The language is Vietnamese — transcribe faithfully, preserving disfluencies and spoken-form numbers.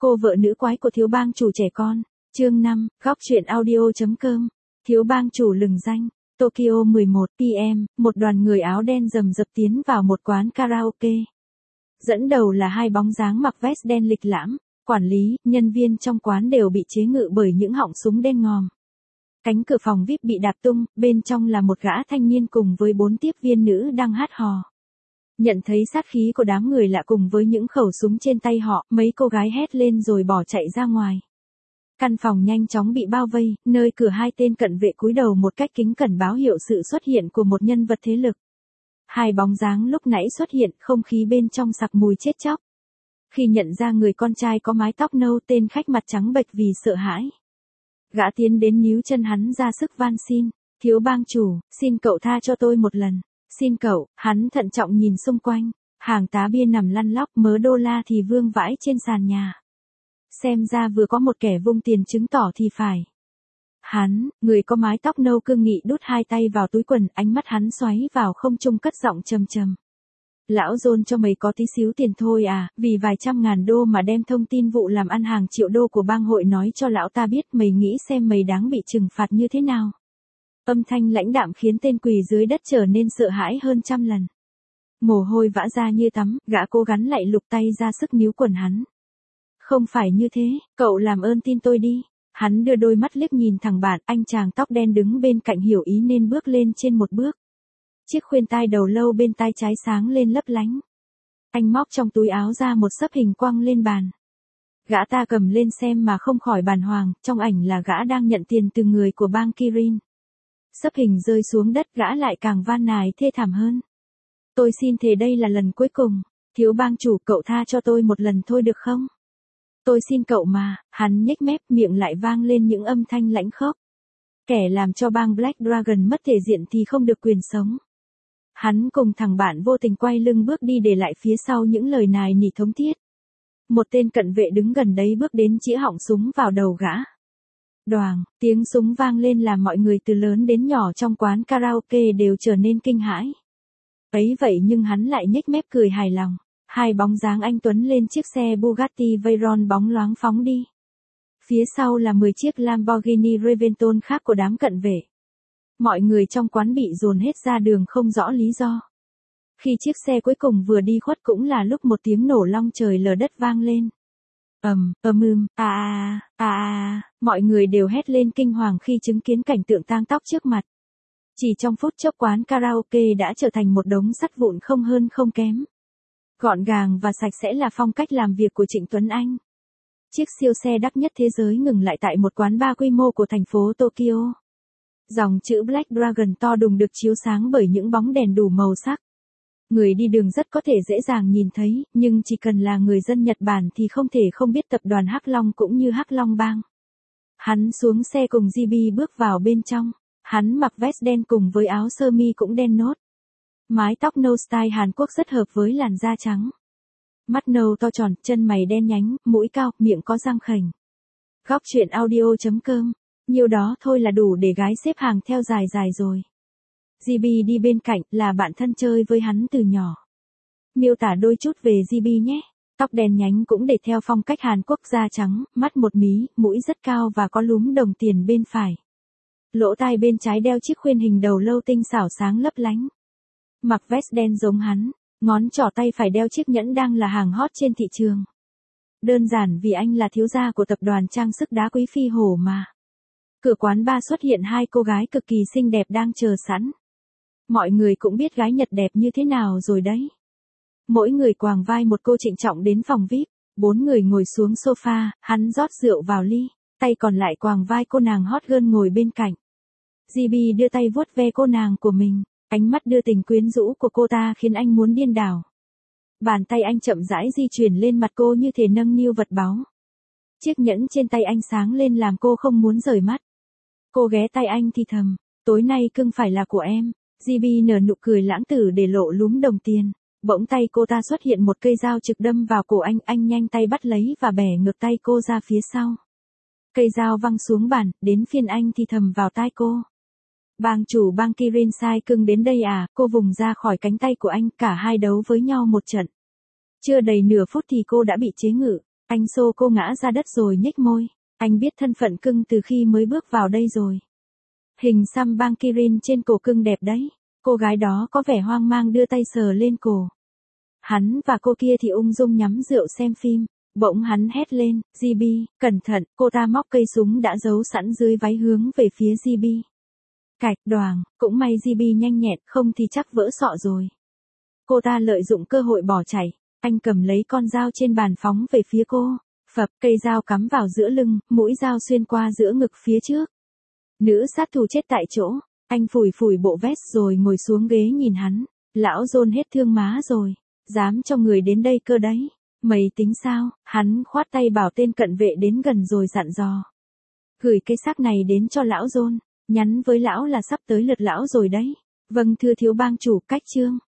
Cô vợ nữ quái của thiếu bang chủ trẻ con. Chương năm, góc truyện audio.com. Thiếu bang chủ lừng danh. Tokyo mười một p m, một đoàn người áo đen rầm rập tiến vào một quán karaoke. Dẫn đầu là hai bóng dáng mặc vest đen lịch lãm, quản lý, nhân viên trong quán đều bị chế ngự bởi những họng súng đen ngòm. Cánh cửa phòng vi ai pi bị đạp tung, bên trong là một gã thanh niên cùng với bốn tiếp viên nữ đang hát hò. Nhận thấy sát khí của đám người lạ cùng với những khẩu súng trên tay họ, mấy cô gái hét lên rồi bỏ chạy ra ngoài. Căn phòng nhanh chóng bị bao vây, nơi cửa hai tên cận vệ cúi đầu một cách kính cẩn báo hiệu sự xuất hiện của một nhân vật thế lực. Hai bóng dáng lúc nãy xuất hiện, không khí bên trong sặc mùi chết chóc. Khi nhận ra người con trai có mái tóc nâu, tên khách mặt trắng bệch vì sợ hãi. Gã tiến đến níu chân hắn ra sức van xin, thiếu bang chủ, xin cậu tha cho tôi một lần. Xin cậu, hắn thận trọng nhìn xung quanh, hàng tá bia nằm lăn lóc, mớ đô la thì vương vãi trên sàn nhà. Xem ra vừa có một kẻ vung tiền chứng tỏ thì phải. Hắn, người có mái tóc nâu cương nghị đút hai tay vào túi quần, ánh mắt hắn xoáy vào không trung cất giọng trầm trầm. Lão John cho mày có tí xíu tiền thôi à, vì vài trăm ngàn đô mà đem thông tin vụ làm ăn hàng triệu đô của bang hội nói cho lão ta biết, mày nghĩ xem mày đáng bị trừng phạt như thế nào. Âm thanh lãnh đạm khiến tên quỳ dưới đất trở nên sợ hãi hơn trăm lần. Mồ hôi vã ra như tắm, gã cố gắng lại lục tay ra sức níu quần hắn. Không phải như thế, cậu làm ơn tin tôi đi. Hắn đưa đôi mắt liếc nhìn thằng bạn, anh chàng tóc đen đứng bên cạnh hiểu ý nên bước lên trên một bước. Chiếc khuyên tai đầu lâu bên tai trái sáng lên lấp lánh. Anh móc trong túi áo ra một xấp hình quăng lên bàn. Gã ta cầm lên xem mà không khỏi bàng hoàng, trong ảnh là gã đang nhận tiền từ người của bang Kirin. Xấp hình rơi xuống đất, gã lại càng van nài thê thảm hơn. Tôi xin thề đây là lần cuối cùng, thiếu bang chủ, cậu tha cho tôi một lần thôi được không? Tôi xin cậu mà, hắn nhếch mép, miệng lại vang lên những âm thanh lãnh khốc. Kẻ làm cho bang Black Dragon mất thể diện thì không được quyền sống. Hắn cùng thằng bạn vô tình quay lưng bước đi để lại phía sau những lời nài nỉ thống thiết. Một tên cận vệ đứng gần đấy bước đến chĩa họng súng vào đầu gã. Đoàng, tiếng súng vang lên làm mọi người từ lớn đến nhỏ trong quán karaoke đều trở nên kinh hãi. Ấy vậy nhưng hắn lại nhếch mép cười hài lòng. Hai bóng dáng anh tuấn lên chiếc xe Bugatti Veyron bóng loáng phóng đi. Phía sau là mười chiếc Lamborghini Reventon khác của đám cận vệ. Mọi người trong quán bị dồn hết ra đường không rõ lý do. Khi chiếc xe cuối cùng vừa đi khuất cũng là lúc một tiếng nổ long trời lở đất vang lên. Ầm, ầm ừm, a a a a, mọi người đều hét lên kinh hoàng khi chứng kiến cảnh tượng tang tóc trước mặt. Chỉ trong phút chốc quán karaoke đã trở thành một đống sắt vụn không hơn không kém. Gọn gàng và sạch sẽ là phong cách làm việc của Trịnh Tuấn Anh. Chiếc siêu xe đắt nhất thế giới ngừng lại tại một quán bar quy mô của thành phố Tokyo. Dòng chữ Black Dragon to đùng được chiếu sáng bởi những bóng đèn đủ màu sắc. Người đi đường rất có thể dễ dàng nhìn thấy, nhưng chỉ cần là người dân Nhật Bản thì không thể không biết tập đoàn Hắc Long cũng như Hắc Long Bang. Hắn xuống xe cùng gi bê bước vào bên trong. Hắn mặc vest đen cùng với áo sơ mi cũng đen nốt. Mái tóc nâu style Hàn Quốc rất hợp với làn da trắng. Mắt nâu to tròn, chân mày đen nhánh, mũi cao, miệng có răng khểnh. Góc truyện audio.com. Nhiều đó thôi là đủ để gái xếp hàng theo dài dài rồi. gi bê đi bên cạnh, là bạn thân chơi với hắn từ nhỏ. Miêu tả đôi chút về gi bê nhé. Tóc đen nhánh cũng để theo phong cách Hàn Quốc, da trắng, mắt một mí, mũi rất cao và có lúm đồng tiền bên phải. Lỗ tai bên trái đeo chiếc khuyên hình đầu lâu tinh xảo sáng lấp lánh. Mặc vest đen giống hắn, ngón trỏ tay phải đeo chiếc nhẫn đang là hàng hot trên thị trường. Đơn giản vì anh là thiếu gia của tập đoàn trang sức đá quý Phi Hổ mà. Cửa quán bar xuất hiện hai cô gái cực kỳ xinh đẹp đang chờ sẵn. Mọi người cũng biết gái Nhật đẹp như thế nào rồi đấy. Mỗi người quàng vai một cô trịnh trọng đến phòng vi ai pi, bốn người ngồi xuống sofa, hắn rót rượu vào ly, tay còn lại quàng vai cô nàng hot girl ngồi bên cạnh. gi bê đưa tay vuốt ve cô nàng của mình, ánh mắt đưa tình quyến rũ của cô ta khiến anh muốn điên đảo. Bàn tay anh chậm rãi di chuyển lên mặt cô như thể nâng niu vật báu. Chiếc nhẫn trên tay anh sáng lên làm cô không muốn rời mắt. Cô ghé tay anh thì thầm, tối nay cưng phải là của em. gi bê nở nụ cười lãng tử để lộ lúm đồng tiền. Bỗng tay cô ta xuất hiện một cây dao trực đâm vào cổ anh, anh nhanh tay bắt lấy và bẻ ngược tay cô ra phía sau. Cây dao văng xuống bàn, đến phiên anh thì thầm vào tai cô. Bang chủ bang Kirin sai cưng đến đây à, cô vùng ra khỏi cánh tay của anh, cả hai đấu với nhau một trận. Chưa đầy nửa phút thì cô đã bị chế ngự. Anh xô cô ngã ra đất rồi nhếch môi. Anh biết thân phận cưng từ khi mới bước vào đây rồi. Hình xăm băng Kirin trên cổ cưng đẹp đấy. Cô gái đó có vẻ hoang mang đưa tay sờ lên cổ. Hắn và cô kia thì ung dung nhắm rượu xem phim. Bỗng hắn hét lên, gi bê, cẩn thận, cô ta móc cây súng đã giấu sẵn dưới váy hướng về phía gi bê. Cạch, đoàng, cũng may gi bê nhanh nhẹn, không thì chắc vỡ sọ rồi. Cô ta lợi dụng cơ hội bỏ chạy. Anh cầm lấy con dao trên bàn phóng về phía cô. Phập, cây dao cắm vào giữa lưng, mũi dao xuyên qua giữa ngực phía trước. Nữ sát thủ chết tại chỗ. Anh phủi phủi bộ vest rồi ngồi xuống ghế nhìn hắn. Lão John hết thương má rồi. Dám cho người đến đây cơ đấy. Mày tính sao? Hắn khoát tay bảo tên cận vệ đến gần rồi dặn dò. Gửi cái xác này đến cho lão John. Nhắn với lão là sắp tới lượt lão rồi đấy. Vâng thưa thiếu bang chủ, cách chương.